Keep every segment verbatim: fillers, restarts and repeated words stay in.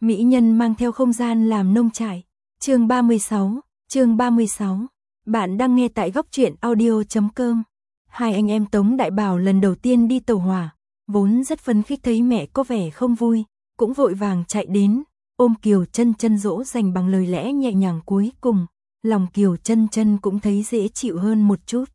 Mỹ nhân mang theo không gian làm nông trại. Chương ba mươi sáu, chương ba mươi sáu. Bạn đang nghe tại góc truyện audio chấm com. Hai anh em Tống Đại Bảo lần đầu tiên đi tàu hỏa, vốn rất phấn khích thấy mẹ có vẻ không vui, cũng vội vàng chạy đến, ôm Kiều Chân Chân dỗ dành bằng lời lẽ nhẹ nhàng cuối cùng, lòng Kiều Chân Chân cũng thấy dễ chịu hơn một chút.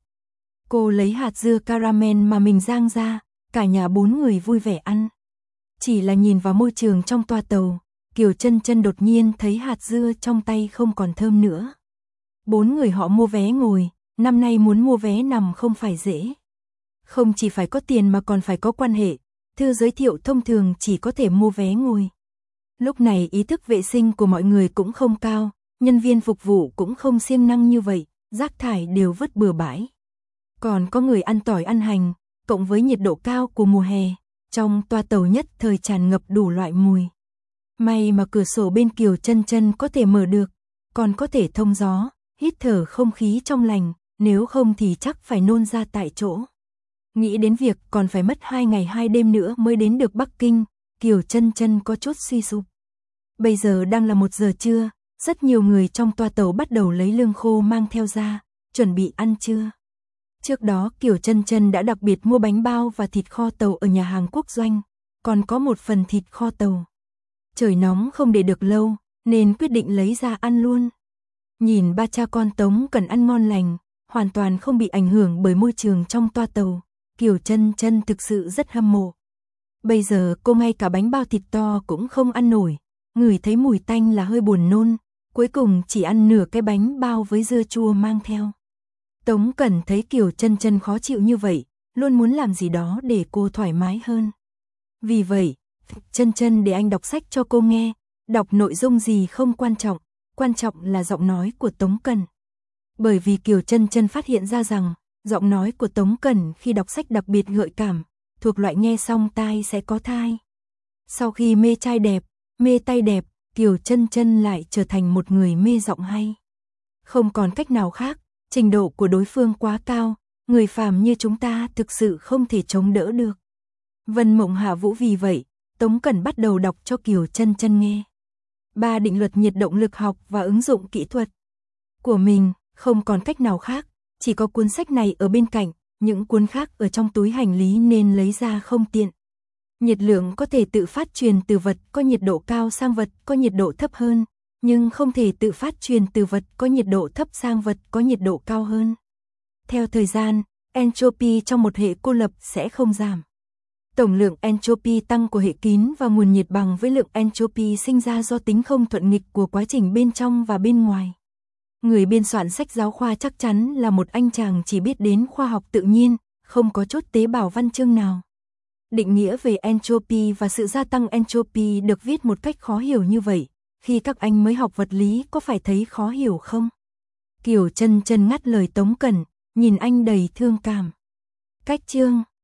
Cô lấy hạt dưa caramel mà mình rang ra, cả nhà bốn người vui vẻ ăn. Chỉ là nhìn vào môi trường trong toa tàu, Kiều Chân Chân đột nhiên thấy hạt dưa trong tay không còn thơm nữa. Bốn người họ mua vé ngồi, năm nay muốn mua vé nằm không phải dễ. Không chỉ phải có tiền mà còn phải có quan hệ, thư giới thiệu thông thường chỉ có thể mua vé ngồi. Lúc này ý thức vệ sinh của mọi người cũng không cao, nhân viên phục vụ cũng không siêng năng như vậy, rác thải đều vứt bừa bãi. Còn có người ăn tỏi ăn hành, cộng với nhiệt độ cao của mùa hè, trong toa tàu nhất thời tràn ngập đủ loại mùi. May mà cửa sổ bên Kiều Chân Chân có thể mở được, còn có thể thông gió, hít thở không khí trong lành, nếu không thì chắc phải nôn ra tại chỗ. Nghĩ đến việc còn phải mất hai ngày hai đêm nữa mới đến được Bắc Kinh, Kiều Chân Chân có chút suy sụp. Bây giờ đang là một giờ trưa, rất nhiều người trong toa tàu bắt đầu lấy lương khô mang theo ra, chuẩn bị ăn trưa. Trước đó Kiều Chân Chân đã đặc biệt mua bánh bao và thịt kho tàu ở nhà hàng Quốc Doanh, còn có một phần thịt kho tàu. Trời nóng không để được lâu, nên quyết định lấy ra ăn luôn. Nhìn ba cha con Tống cần ăn ngon lành, hoàn toàn không bị ảnh hưởng bởi môi trường trong toa tàu, Kiều Chân Chân thực sự rất hâm mộ. Bây giờ cô ngay cả bánh bao thịt to cũng không ăn nổi, ngửi thấy mùi tanh là hơi buồn nôn, cuối cùng chỉ ăn nửa cái bánh bao với dưa chua mang theo. Tống Cẩn thấy Kiều Chân Chân khó chịu như vậy, luôn muốn làm gì đó để cô thoải mái hơn. Vì vậy, Chân Chân để anh đọc sách cho cô nghe, đọc nội dung gì không quan trọng, quan trọng là giọng nói của Tống Cẩn. Bởi vì Kiều Chân Chân phát hiện ra rằng, giọng nói của Tống Cẩn khi đọc sách đặc biệt gợi cảm, thuộc loại nghe xong tai sẽ có thai. Sau khi mê trai đẹp, mê tay đẹp, Kiều Chân Chân lại trở thành một người mê giọng hay. Không còn cách nào khác, trình độ của đối phương quá cao, người phàm như chúng ta thực sự không thể chống đỡ được. Vân Mộng Hạ Vũ vì vậy, Tống Cẩn bắt đầu đọc cho Kiều Chân Chân nghe. Ba định luật nhiệt động lực học và ứng dụng kỹ thuật của mình, không còn cách nào khác, chỉ có cuốn sách này ở bên cạnh, những cuốn khác ở trong túi hành lý nên lấy ra không tiện. Nhiệt lượng có thể tự phát truyền từ vật có nhiệt độ cao sang vật có nhiệt độ thấp hơn, nhưng không thể tự phát truyền từ vật có nhiệt độ thấp sang vật có nhiệt độ cao hơn. Theo thời gian, entropy trong một hệ cô lập sẽ không giảm. Tổng lượng entropy tăng của hệ kín và nguồn nhiệt bằng với lượng entropy sinh ra do tính không thuận nghịch của quá trình bên trong và bên ngoài. Người biên soạn sách giáo khoa chắc chắn là một anh chàng chỉ biết đến khoa học tự nhiên, không có chút tế bào văn chương nào. Định nghĩa về entropy và sự gia tăng entropy được viết một cách khó hiểu như vậy, khi các anh mới học vật lý có phải thấy khó hiểu không? Kiều Chân Chân ngắt lời Tống Cẩn, nhìn anh đầy thương cảm. Cách chương